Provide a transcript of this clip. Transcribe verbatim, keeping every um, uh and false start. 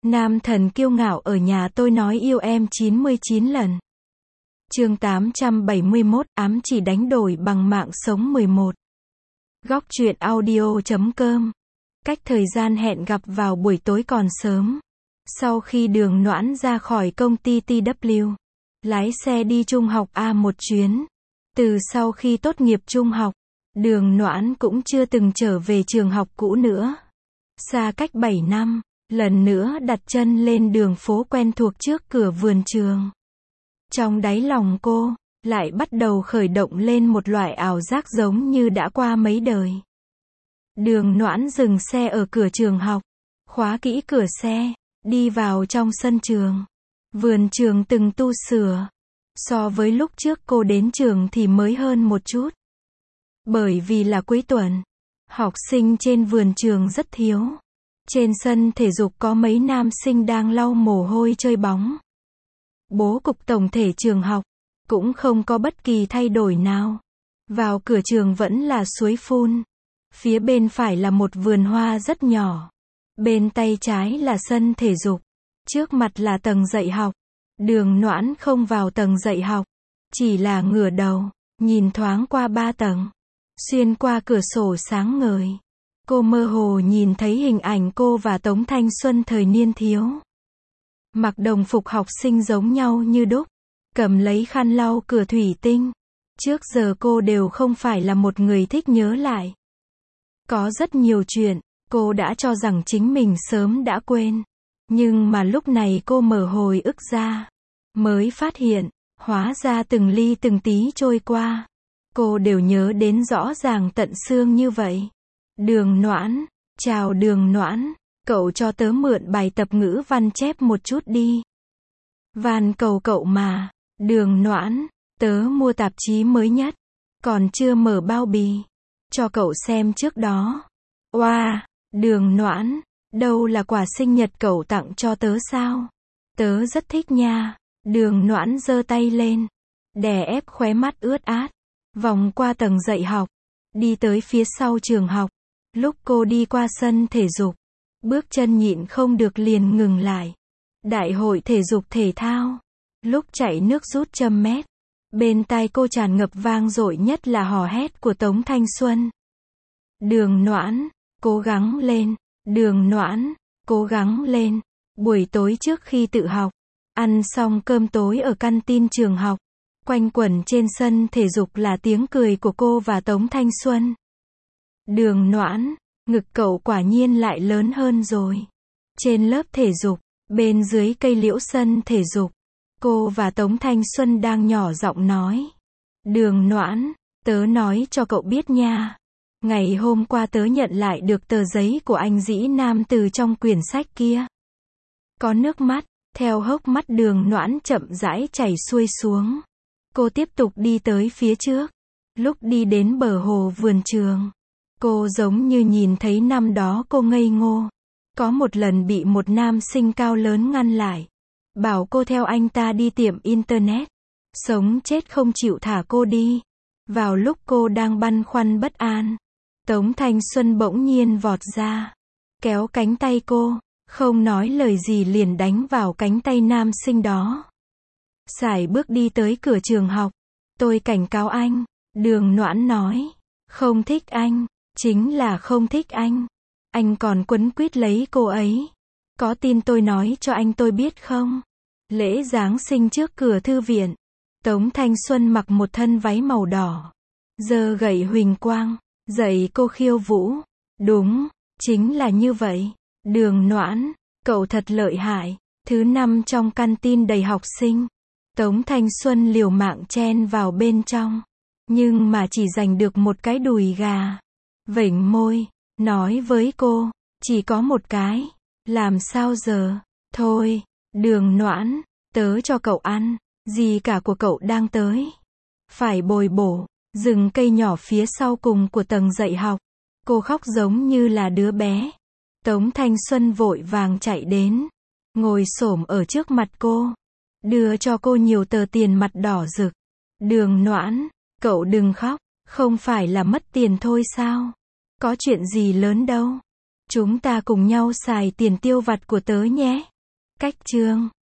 Nam thần kiêu ngạo ở nhà tôi nói yêu em chín mươi chín lần. Chương tám trăm bảy mươi mốt, ám chỉ đánh đổi bằng mạng sống mười một. Góc truyện audio chấm com. Cách thời gian hẹn gặp vào buổi tối còn sớm. Sau khi Đường Noãn ra khỏi công ty tê vê, lái xe đi trung học A một chuyến. Từ sau khi tốt nghiệp trung học, Đường Noãn cũng chưa từng trở về trường học cũ nữa. Xa cách bảy năm, lần nữa đặt chân lên đường phố quen thuộc trước cửa vườn trường. Trong đáy lòng cô, lại bắt đầu khởi động lên một loại ảo giác giống như đã qua mấy đời. Đường Noãn dừng xe ở cửa trường học, khóa kỹ cửa xe, đi vào trong sân trường. Vườn trường từng tu sửa. So với lúc trước cô đến trường thì mới hơn một chút. Bởi vì là cuối tuần, học sinh trên vườn trường rất thiếu. Trên sân thể dục có mấy nam sinh đang lau mồ hôi chơi bóng. Bố cục tổng thể trường học cũng không có bất kỳ thay đổi nào. Vào cửa trường vẫn là suối phun. Phía bên phải là một vườn hoa rất nhỏ. Bên tay trái là sân thể dục. Trước mặt là tầng dạy học. Đường Noãn không vào tầng dạy học, chỉ là ngửa đầu, nhìn thoáng qua ba tầng. Xuyên qua cửa sổ sáng ngời, cô mơ hồ nhìn thấy hình ảnh cô và Tống Thanh Xuân thời niên thiếu. Mặc đồng phục học sinh giống nhau như đúc, cầm lấy khăn lau cửa thủy tinh. Trước giờ cô đều không phải là một người thích nhớ lại. Có rất nhiều chuyện, cô đã cho rằng chính mình sớm đã quên. Nhưng mà lúc này cô mở hồi ức ra, mới phát hiện, hóa ra từng ly từng tí trôi qua, cô đều nhớ đến rõ ràng tận xương như vậy. Đường Noãn, chào Đường Noãn, cậu cho tớ mượn bài tập ngữ văn chép một chút đi. Van cầu cậu mà. Đường Noãn, tớ mua tạp chí mới nhất, còn chưa mở bao bì, cho cậu xem trước đó. Oa, wow, Đường Noãn, đâu là quà sinh nhật cậu tặng cho tớ sao? Tớ rất thích nha. Đường Noãn giơ tay lên, đè ép khóe mắt ướt át, vòng qua tầng dạy học, đi tới phía sau trường học. Lúc cô đi qua sân thể dục, bước chân nhịn không được liền ngừng lại. Đại hội thể dục thể thao, lúc chạy nước rút trăm mét, bên tai cô tràn ngập vang dội nhất là hò hét của Tống Thanh Xuân. Đường Noãn, cố gắng lên. Đường Noãn, cố gắng lên. Buổi tối trước khi tự học, ăn xong cơm tối ở căn tin trường học, quanh quẩn trên sân thể dục là tiếng cười của cô và Tống Thanh Xuân. Đường Noãn, ngực cậu quả nhiên lại lớn hơn rồi. Trên lớp thể dục, bên dưới cây liễu sân thể dục, cô và Tống Thanh Xuân đang nhỏ giọng nói. Đường Noãn, tớ nói cho cậu biết nha. Ngày hôm qua tớ nhận lại được tờ giấy của anh Dĩ Nam từ trong quyển sách kia. Có nước mắt, theo hốc mắt Đường Noãn chậm rãi chảy xuôi xuống. Cô tiếp tục đi tới phía trước. Lúc đi đến bờ hồ vườn trường, cô giống như nhìn thấy năm đó cô ngây ngô. Có một lần bị một nam sinh cao lớn ngăn lại, bảo cô theo anh ta đi tiệm internet. Sống chết không chịu thả cô đi. Vào lúc cô đang băn khoăn bất an, Tống Thanh Xuân bỗng nhiên vọt ra, kéo cánh tay cô, không nói lời gì liền đánh vào cánh tay nam sinh đó. Sải bước đi tới cửa trường học. Tôi cảnh cáo anh. Đường Noãn nói. Không thích anh, chính là không thích anh. Anh còn quấn quýt lấy cô ấy. Có tin tôi nói cho anh tôi biết không? Lễ Giáng sinh trước cửa thư viện, Tống Thanh Xuân mặc một thân váy màu đỏ, giơ gậy huỳnh quang, dạy cô khiêu vũ. Đúng, chính là như vậy. Đường Noãn, cậu thật lợi hại. Thứ năm trong căn tin đầy học sinh, Tống Thanh Xuân liều mạng chen vào bên trong, nhưng mà chỉ giành được một cái đùi gà. Vểnh môi, nói với cô, chỉ có một cái. Làm sao giờ? Thôi, Đường Noãn, tớ cho cậu ăn. Gì cả của cậu đang tới. Phải bồi bổ. Rừng cây nhỏ phía sau cùng của tầng dạy học. Cô khóc giống như là đứa bé. Tống Thanh Xuân vội vàng chạy đến, ngồi xổm ở trước mặt cô, đưa cho cô nhiều tờ tiền mặt đỏ rực. Đường Noãn, cậu đừng khóc, không phải là mất tiền thôi sao? Có chuyện gì lớn đâu. Chúng ta cùng nhau xài tiền tiêu vặt của tớ nhé. Cách chương